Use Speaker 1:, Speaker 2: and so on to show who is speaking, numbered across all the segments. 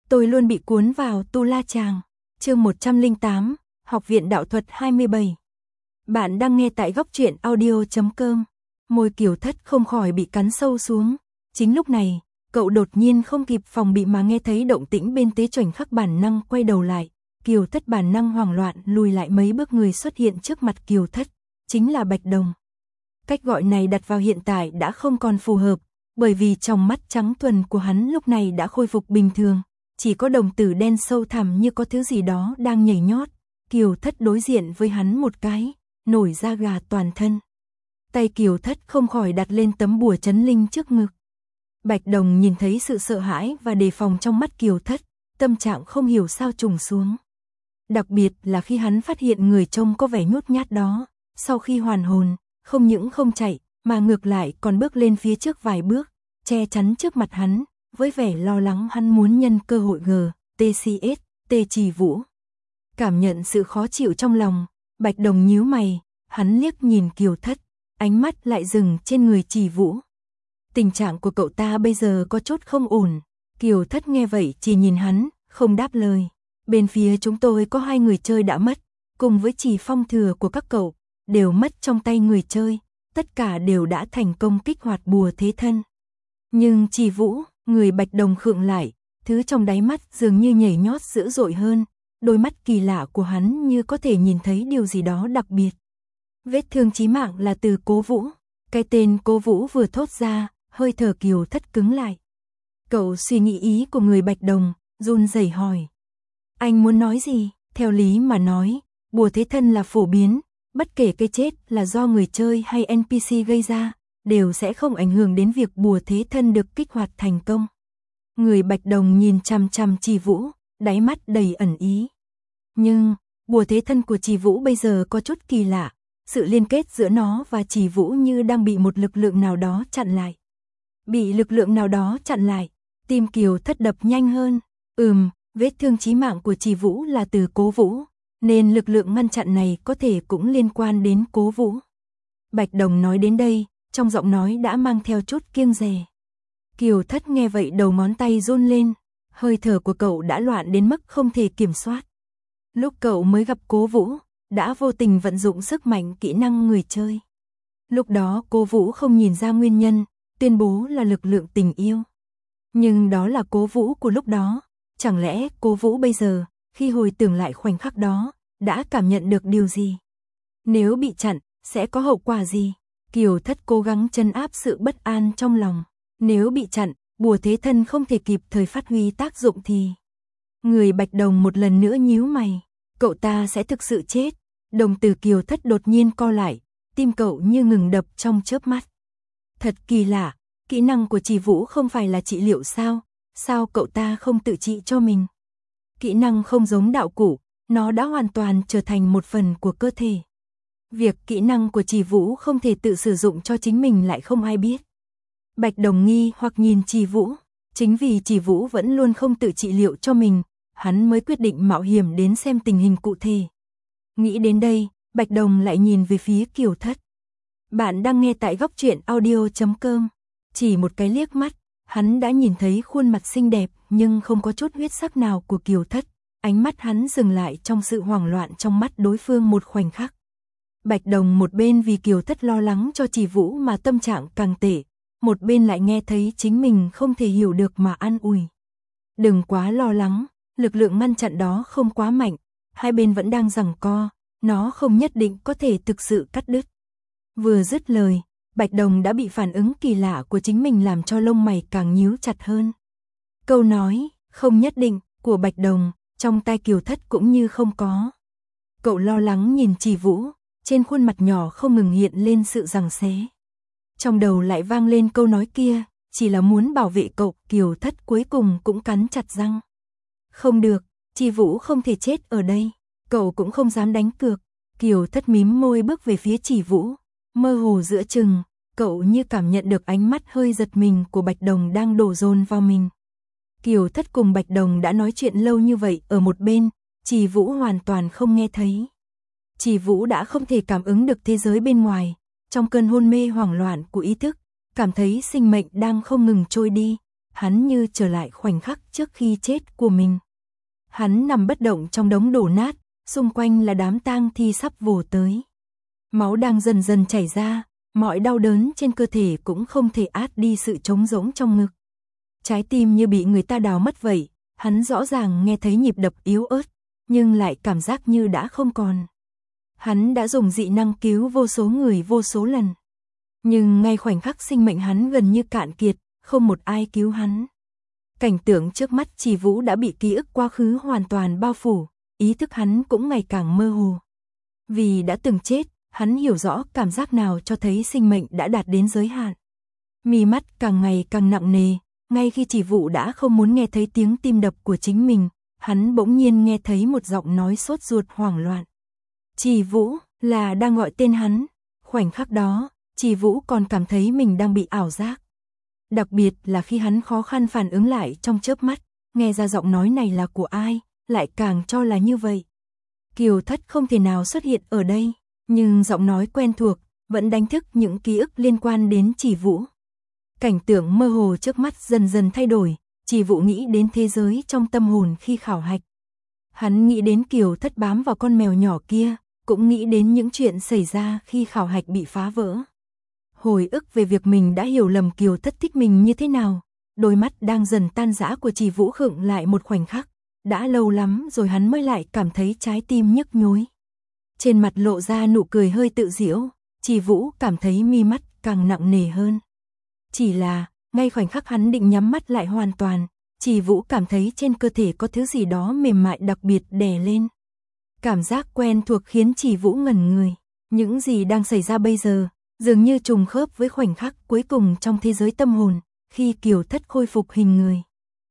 Speaker 1: Tôi luôn bị cuốn vào Tu La Chàng. Chương 108, Học viện Đạo thuật 27. Bạn đang nghe tại góc truyện audio.com. Môi Kiều Thất không khỏi bị cắn sâu xuống. Chính lúc này, cậu đột nhiên không kịp phòng bị mà nghe thấy động tĩnh bên tế choảnh khắc, bản năng quay đầu lại. Kiều Thất bản năng hoảng loạn lùi lại mấy bước, người xuất hiện trước mặt Kiều Thất chính là Bạch Đồng. Cách gọi này đặt vào hiện tại đã không còn phù hợp, bởi vì trong mắt trắng thuần của hắn lúc này đã khôi phục bình thường, chỉ có đồng tử đen sâu thẳm như có thứ gì đó đang nhảy nhót. Kiều Thất đối diện với hắn một cái, nổi da gà toàn thân. Tay Kiều Thất không khỏi đặt lên tấm bùa chấn linh trước ngực. Bạch Đồng nhìn thấy sự sợ hãi và đề phòng trong mắt Kiều Thất, tâm trạng không hiểu sao trùng xuống. Đặc biệt là khi hắn phát hiện người trông có vẻ nhút nhát đó, sau khi hoàn hồn, không những không chạy, mà ngược lại còn bước lên phía trước vài bước, che chắn trước mặt hắn, với vẻ lo lắng hắn muốn nhân cơ hội GTCS, Tê Trì Vũ. Cảm nhận sự khó chịu trong lòng, Bạch Đồng nhíu mày, hắn liếc nhìn Kiều Thất, ánh mắt lại dừng trên người Trì Vũ. Tình trạng của cậu ta bây giờ có chút không ổn. Kiều Thất nghe vậy chỉ nhìn hắn, không đáp lời. Bên phía chúng tôi có 2 người chơi đã mất, cùng với Trì Phong thừa của các cậu, đều mất trong tay người chơi, tất cả đều đã thành công kích hoạt bùa thế thân. Nhưng Trì Vũ, người Bạch Đồng khựng lại, thứ trong đáy mắt dường như nhảy nhót dữ dội hơn, đôi mắt kỳ lạ của hắn như có thể nhìn thấy điều gì đó đặc biệt. Vết thương chí mạng là từ Cố Vũ. Cái tên Cố Vũ vừa thốt ra, hơi thở Kiều Thất cứng lại. Cậu suy nghĩ ý của người Bạch Đồng, run rẩy hỏi. Anh muốn nói gì? Theo lý mà nói, bùa thế thân là phổ biến, bất kể cái chết là do người chơi hay NPC gây ra, đều sẽ không ảnh hưởng đến việc bùa thế thân được kích hoạt thành công. Người Bạch Đồng nhìn chằm chằm Trì Vũ, đáy mắt đầy ẩn ý. Nhưng, bùa thế thân của Trì Vũ bây giờ có chút kỳ lạ, sự liên kết giữa nó và Trì Vũ như đang bị một lực lượng nào đó chặn lại. Bị lực lượng nào đó chặn lại, tim Kiều Thất đập nhanh hơn. Vết thương chí mạng của Trì Vũ là từ Cố Vũ, nên lực lượng ngăn chặn này có thể cũng liên quan đến Cố Vũ. Bạch Đồng nói đến đây, trong giọng nói đã mang theo chút kiêng dè. Kiều Thất nghe vậy đầu ngón tay run lên, hơi thở của cậu đã loạn đến mức không thể kiểm soát. Lúc cậu mới gặp Cố Vũ, đã vô tình vận dụng sức mạnh kỹ năng người chơi. Lúc đó Cố Vũ không nhìn ra nguyên nhân, tuyên bố là lực lượng tình yêu. Nhưng đó là Cố Vũ của lúc đó, chẳng lẽ Cố Vũ bây giờ, khi hồi tưởng lại khoảnh khắc đó, đã cảm nhận được điều gì? Nếu bị chặn, sẽ có hậu quả gì? Kiều Thất cố gắng trấn áp sự bất an trong lòng. Nếu bị chặn, bùa thế thân không thể kịp thời phát huy tác dụng thì... Người Bạch Đồng một lần nữa nhíu mày. Cậu ta sẽ thực sự chết. Đồng tử Kiều Thất đột nhiên co lại, tim cậu như ngừng đập trong chớp mắt. Thật kỳ lạ, kỹ năng của Trì Vũ không phải là trị liệu sao? Sao cậu ta không tự trị cho mình? Kỹ năng không giống đạo cụ, nó đã hoàn toàn trở thành một phần của cơ thể. Việc kỹ năng của Trì Vũ không thể tự sử dụng cho chính mình lại không ai biết. Bạch Đồng nghi hoặc nhìn Trì Vũ, chính vì Trì Vũ vẫn luôn không tự trị liệu cho mình, hắn mới quyết định mạo hiểm đến xem tình hình cụ thể. Nghĩ đến đây, Bạch Đồng lại nhìn về phía Kiều Thất. Bạn đang nghe tại góc truyện audio.com. Chỉ một cái liếc mắt, hắn đã nhìn thấy khuôn mặt xinh đẹp nhưng không có chút huyết sắc nào của Kiều Thất. Ánh mắt hắn dừng lại trong sự hoảng loạn trong mắt đối phương một khoảnh khắc. Bạch Đồng một bên vì Kiều Thất lo lắng cho Trì Vũ mà tâm trạng càng tệ, một bên lại nghe thấy chính mình không thể hiểu được mà an ủi. Đừng quá lo lắng, lực lượng ngăn chặn đó không quá mạnh, hai bên vẫn đang giằng co, nó không nhất định có thể thực sự cắt đứt. Vừa dứt lời, Bạch Đồng đã bị phản ứng kỳ lạ của chính mình làm cho lông mày càng nhíu chặt hơn. Câu nói, không nhất định, của Bạch Đồng, trong tai Kiều Thất cũng như không có. Cậu lo lắng nhìn Trì Vũ, trên khuôn mặt nhỏ không ngừng hiện lên sự giằng xé. Trong đầu lại vang lên câu nói kia, chỉ là muốn bảo vệ cậu. Kiều Thất cuối cùng cũng cắn chặt răng. Không được, Trì Vũ không thể chết ở đây, cậu cũng không dám đánh cược. Kiều Thất mím môi bước về phía Trì Vũ, mơ hồ giữa chừng, cậu như cảm nhận được ánh mắt hơi giật mình của Bạch Đồng đang đổ dồn vào mình. Kiều Thất cùng Bạch Đồng đã nói chuyện lâu như vậy ở một bên, Trì Vũ hoàn toàn không nghe thấy. Trì Vũ đã không thể cảm ứng được thế giới bên ngoài, trong cơn hôn mê hoảng loạn của ý thức, cảm thấy sinh mệnh đang không ngừng trôi đi, hắn như trở lại khoảnh khắc trước khi chết của mình. Hắn nằm bất động trong đống đổ nát, xung quanh là đám tang thi sắp vồ tới. Máu đang dần dần chảy ra, mọi đau đớn trên cơ thể cũng không thể át đi sự trống rỗng trong ngực. Trái tim như bị người ta đào mất vậy, hắn rõ ràng nghe thấy nhịp đập yếu ớt, nhưng lại cảm giác như đã không còn. Hắn đã dùng dị năng cứu vô số người vô số lần. Nhưng ngay khoảnh khắc sinh mệnh hắn gần như cạn kiệt, không một ai cứu hắn. Cảnh tượng trước mắt Trì Vũ đã bị ký ức quá khứ hoàn toàn bao phủ, ý thức hắn cũng ngày càng mơ hồ. Vì đã từng chết, hắn hiểu rõ cảm giác nào cho thấy sinh mệnh đã đạt đến giới hạn. Mi mắt càng ngày càng nặng nề, ngay khi Trì Vũ đã không muốn nghe thấy tiếng tim đập của chính mình, hắn bỗng nhiên nghe thấy một giọng nói sốt ruột hoảng loạn. Trì Vũ, là đang gọi tên hắn. Khoảnh khắc đó, Trì Vũ còn cảm thấy mình đang bị ảo giác. Đặc biệt là khi hắn khó khăn phản ứng lại trong chớp mắt, nghe ra giọng nói này là của ai, lại càng cho là như vậy. Kiều Thất không thể nào xuất hiện ở đây, nhưng giọng nói quen thuộc vẫn đánh thức những ký ức liên quan đến Trì Vũ. Cảnh tượng mơ hồ trước mắt dần dần thay đổi, Trì Vũ nghĩ đến thế giới trong tâm hồn khi khảo hạch. Hắn nghĩ đến Kiều Thất bám vào con mèo nhỏ kia, cũng nghĩ đến những chuyện xảy ra khi khảo hạch bị phá vỡ. Hồi ức về việc mình đã hiểu lầm Kiều Thất thích mình như thế nào, đôi mắt đang dần tan rã của Trì Vũ khựng lại một khoảnh khắc, đã lâu lắm rồi hắn mới lại cảm thấy trái tim nhức nhối. Trên mặt lộ ra nụ cười hơi tự giễu, Trì Vũ cảm thấy mi mắt càng nặng nề hơn. Chỉ là, ngay khoảnh khắc hắn định nhắm mắt lại hoàn toàn, Trì Vũ cảm thấy trên cơ thể có thứ gì đó mềm mại đặc biệt đè lên. Cảm giác quen thuộc khiến Trì Vũ ngẩn người. Những gì đang xảy ra bây giờ, dường như trùng khớp với khoảnh khắc cuối cùng trong thế giới tâm hồn, khi Kiều Thất khôi phục hình người.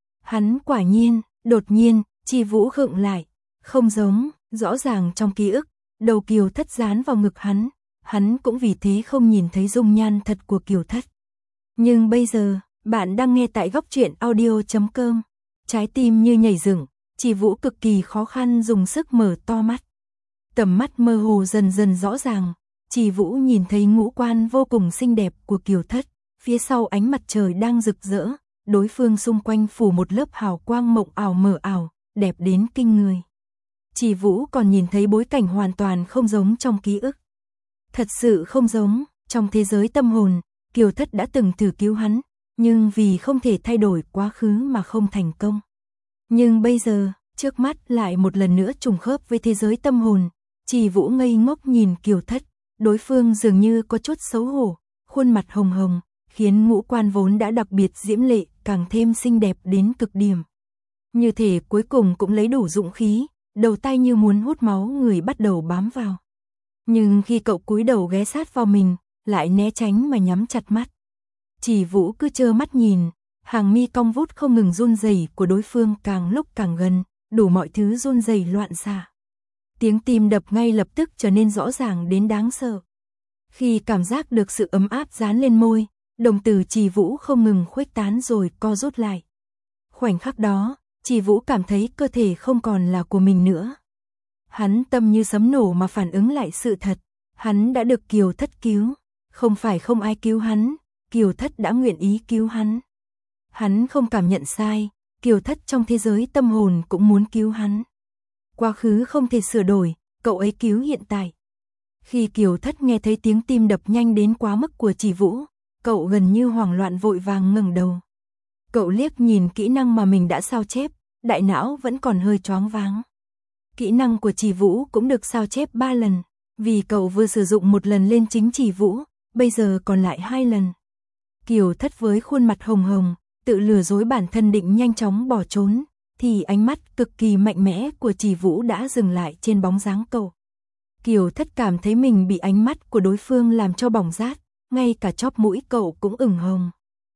Speaker 1: Hắn quả nhiên, đột nhiên, Trì Vũ khựng lại. Không giống, rõ ràng trong ký ức, đầu Kiều Thất dán vào ngực hắn cũng vì thế không nhìn thấy dung nhan thật của Kiều Thất. Nhưng bây giờ, bạn đang nghe tại góc truyện audio.com. Trái tim như nhảy dựng, Trì Vũ cực kỳ khó khăn dùng sức mở to mắt. Tầm mắt mơ hồ dần dần rõ ràng, Trì Vũ nhìn thấy ngũ quan vô cùng xinh đẹp của Kiều Thất, phía sau ánh mặt trời đang rực rỡ, đối phương xung quanh phủ một lớp hào quang mộng ảo mờ ảo, đẹp đến kinh người. Trì Vũ còn nhìn thấy bối cảnh hoàn toàn không giống trong ký ức. Thật sự không giống, trong thế giới tâm hồn, Kiều Thất đã từng thử cứu hắn, nhưng vì không thể thay đổi quá khứ mà không thành công. Nhưng bây giờ, trước mắt lại một lần nữa trùng khớp với thế giới tâm hồn, Trì Vũ ngây ngốc nhìn Kiều Thất, đối phương dường như có chút xấu hổ, khuôn mặt hồng hồng, khiến ngũ quan vốn đã đặc biệt diễm lệ, càng thêm xinh đẹp đến cực điểm. Như thể cuối cùng cũng lấy đủ dũng khí, đầu tay như muốn hút máu người bắt đầu bám vào. Nhưng khi cậu cúi đầu ghé sát vào mình, lại né tránh mà nhắm chặt mắt. Trì Vũ cứ trơ mắt nhìn, hàng mi cong vút không ngừng run rẩy của đối phương càng lúc càng gần, đủ mọi thứ run rẩy loạn xạ. Tiếng tim đập ngay lập tức trở nên rõ ràng đến đáng sợ. Khi cảm giác được sự ấm áp dán lên môi, đồng tử Trì Vũ không ngừng khuếch tán rồi co rút lại. Khoảnh khắc đó, Trì Vũ cảm thấy cơ thể không còn là của mình nữa. Hắn tâm như sấm nổ mà phản ứng lại sự thật, hắn đã được Kiều Thất cứu, không phải không ai cứu hắn, Kiều Thất đã nguyện ý cứu hắn. Hắn không cảm nhận sai, Kiều Thất trong thế giới tâm hồn cũng muốn cứu hắn. Quá khứ không thể sửa đổi, cậu ấy cứu hiện tại. Khi Kiều Thất nghe thấy tiếng tim đập nhanh đến quá mức của Trì Vũ, cậu gần như hoảng loạn vội vàng ngẩng đầu. Cậu liếc nhìn kỹ năng mà mình đã sao chép, đại não vẫn còn hơi choáng váng. Kỹ năng của Trì Vũ cũng được sao chép 3 lần, vì cậu vừa sử dụng một lần lên chính Trì Vũ, bây giờ còn lại 2 lần. Kiều Thất với khuôn mặt hồng hồng, tự lừa dối bản thân định nhanh chóng bỏ trốn, thì ánh mắt cực kỳ mạnh mẽ của Trì Vũ đã dừng lại trên bóng dáng cậu. Kiều Thất cảm thấy mình bị ánh mắt của đối phương làm cho bỏng rát, ngay cả chóp mũi cậu cũng ửng hồng.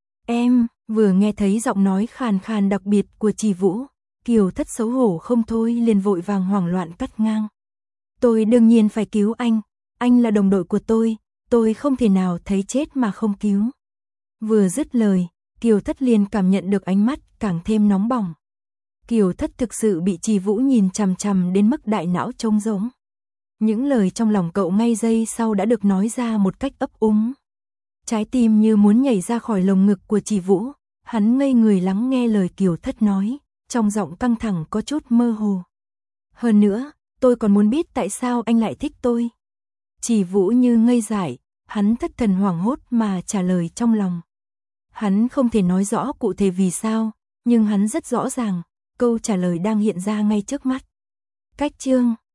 Speaker 1: Em, vừa nghe thấy giọng nói khàn khàn đặc biệt của Trì Vũ, Kiều Thất xấu hổ không thôi liền vội vàng hoảng loạn cắt ngang. Tôi đương nhiên phải cứu anh là đồng đội của tôi không thể nào thấy chết mà không cứu. Vừa dứt lời, Kiều Thất liền cảm nhận được ánh mắt càng thêm nóng bỏng. Kiều Thất thực sự bị Trì Vũ nhìn chằm chằm đến mức đại não trống rỗng. Những lời trong lòng cậu ngay giây sau đã được nói ra một cách ấp úng. Trái tim như muốn nhảy ra khỏi lồng ngực của Trì Vũ, Hắn ngây người lắng nghe lời Kiều Thất nói, trong giọng căng thẳng có chút mơ hồ. Hơn nữa, tôi còn muốn biết tại sao anh lại thích tôi. Chỉ Vũ như ngây dại, hắn thất thần hoảng hốt mà trả lời trong lòng. Hắn không thể nói rõ cụ thể vì sao, nhưng hắn rất rõ ràng, câu trả lời đang hiện ra ngay trước mắt. Cách chương